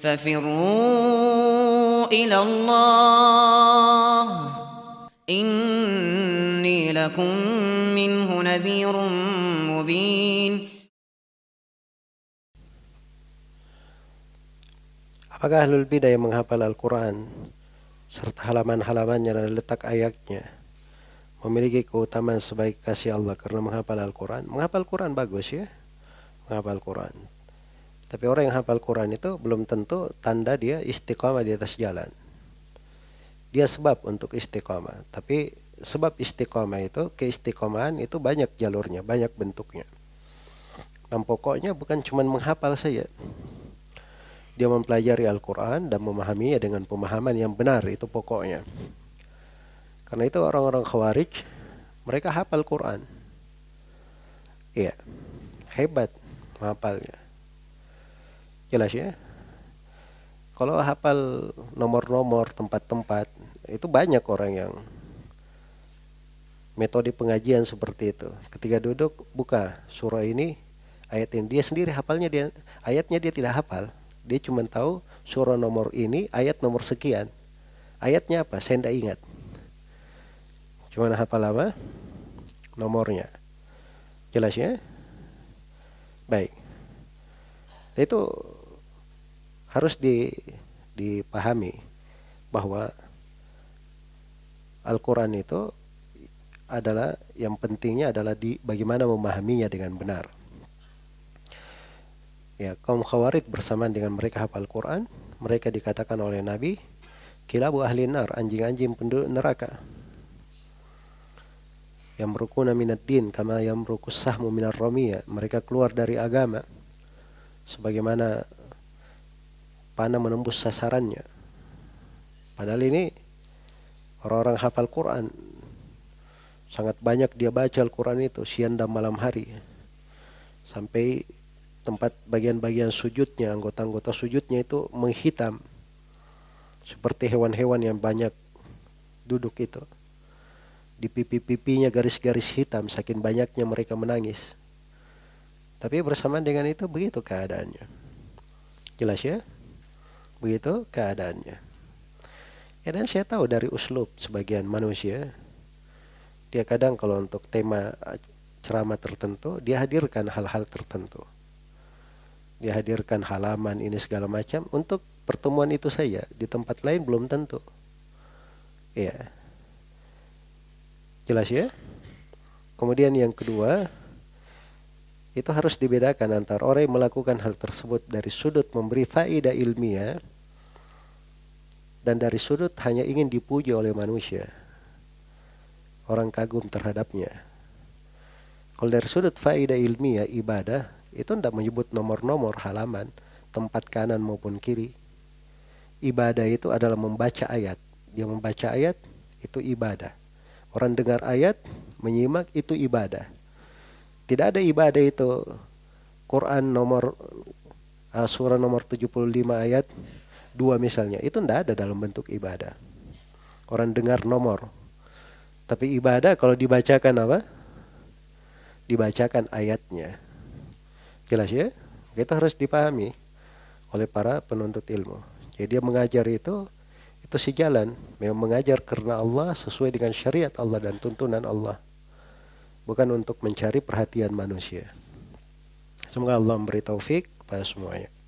ففروا إلى الله إني لكم منه نذير مبين. Apakah ahlul bidah yang menghafal Al-Quran serta halaman-halamannya dan letak ayatnya memiliki keutamaan sebaik kasih Allah karena menghafal Al-Quran? Menghafal Quran bagus ya, menghafal Quran. Tapi orang yang hafal Quran itu belum tentu tanda dia istiqamah di atas jalan. Dia sebab untuk istiqamah. Tapi sebab istiqamah itu, keistiqomahan itu banyak jalurnya, banyak bentuknya. Dan pokoknya bukan cuma menghafal saja. Dia mempelajari Al-Quran dan memahaminya dengan pemahaman yang benar, itu pokoknya. Karena itu orang-orang Khawarij, mereka hafal Quran. Iya, hebat menghafalnya. Jelas ya? Kalau hafal nomor-nomor, tempat-tempat, itu banyak orang yang metode pengajian seperti itu. Ketika duduk, buka surah ini, ayat ini. Dia sendiri hafalnya, ayatnya dia tidak hafal. Dia cuma tahu surah nomor ini, ayat nomor sekian. Ayatnya apa? Saya tidak ingat. Cuma hafal apa? Nomornya. Jelas ya? Baik. Itu harus dipahami bahwa Al-Quran itu adalah, yang pentingnya adalah bagaimana memahaminya dengan benar. Ya, kaum Khawarij bersamaan dengan mereka hafal Quran, mereka dikatakan oleh Nabi, kilabu ahli nar, anjing-anjing penduduk neraka. Yamrukuna minad din kama yamrukus sahmu minar ramiyah. Mereka keluar dari agama sebagaimana panah menembus sasarannya. Padahal ini orang-orang hafal Quran, sangat banyak dia baca Al-Quran itu siang dan malam hari, sampai tempat bagian-bagian sujudnya, anggota-anggota sujudnya itu menghitam seperti hewan-hewan yang banyak duduk itu. Di pipi-pipinya garis-garis hitam, saking banyaknya mereka menangis. Tapi bersamaan dengan itu begitu keadaannya. Jelas ya? Begitu keadaannya. Ya, dan saya tahu dari uslub sebagian manusia, dia kadang kalau untuk tema ceramah tertentu, dia hadirkan hal-hal tertentu. Dia hadirkan halaman ini segala macam untuk pertemuan itu saja. Di tempat lain belum tentu. Ya. Jelas ya? Kemudian yang kedua, itu harus dibedakan antara orang yang melakukan hal tersebut dari sudut memberi faedah ilmiah dan dari sudut hanya ingin dipuji oleh manusia. Orang kagum terhadapnya. Kalau dari sudut faedah ilmiah, ibadah, itu tidak menyebut nomor-nomor halaman, tempat kanan maupun kiri. Ibadah itu adalah membaca ayat. Dia membaca ayat, itu ibadah. Orang dengar ayat, menyimak, itu ibadah. Tidak ada ibadah itu Quran surah nomor 75 ayat 2 misalnya. Itu tidak ada dalam bentuk ibadah. Orang dengar nomor. Tapi ibadah kalau dibacakan apa? Dibacakan ayatnya. Jelas ya? Itu harus dipahami oleh para penuntut ilmu. Jadi dia mengajar itu sejalan. Memang mengajar karena Allah, sesuai dengan syariat Allah dan tuntunan Allah. Bukan untuk mencari perhatian manusia. Semoga Allah memberi taufik kepada semuanya.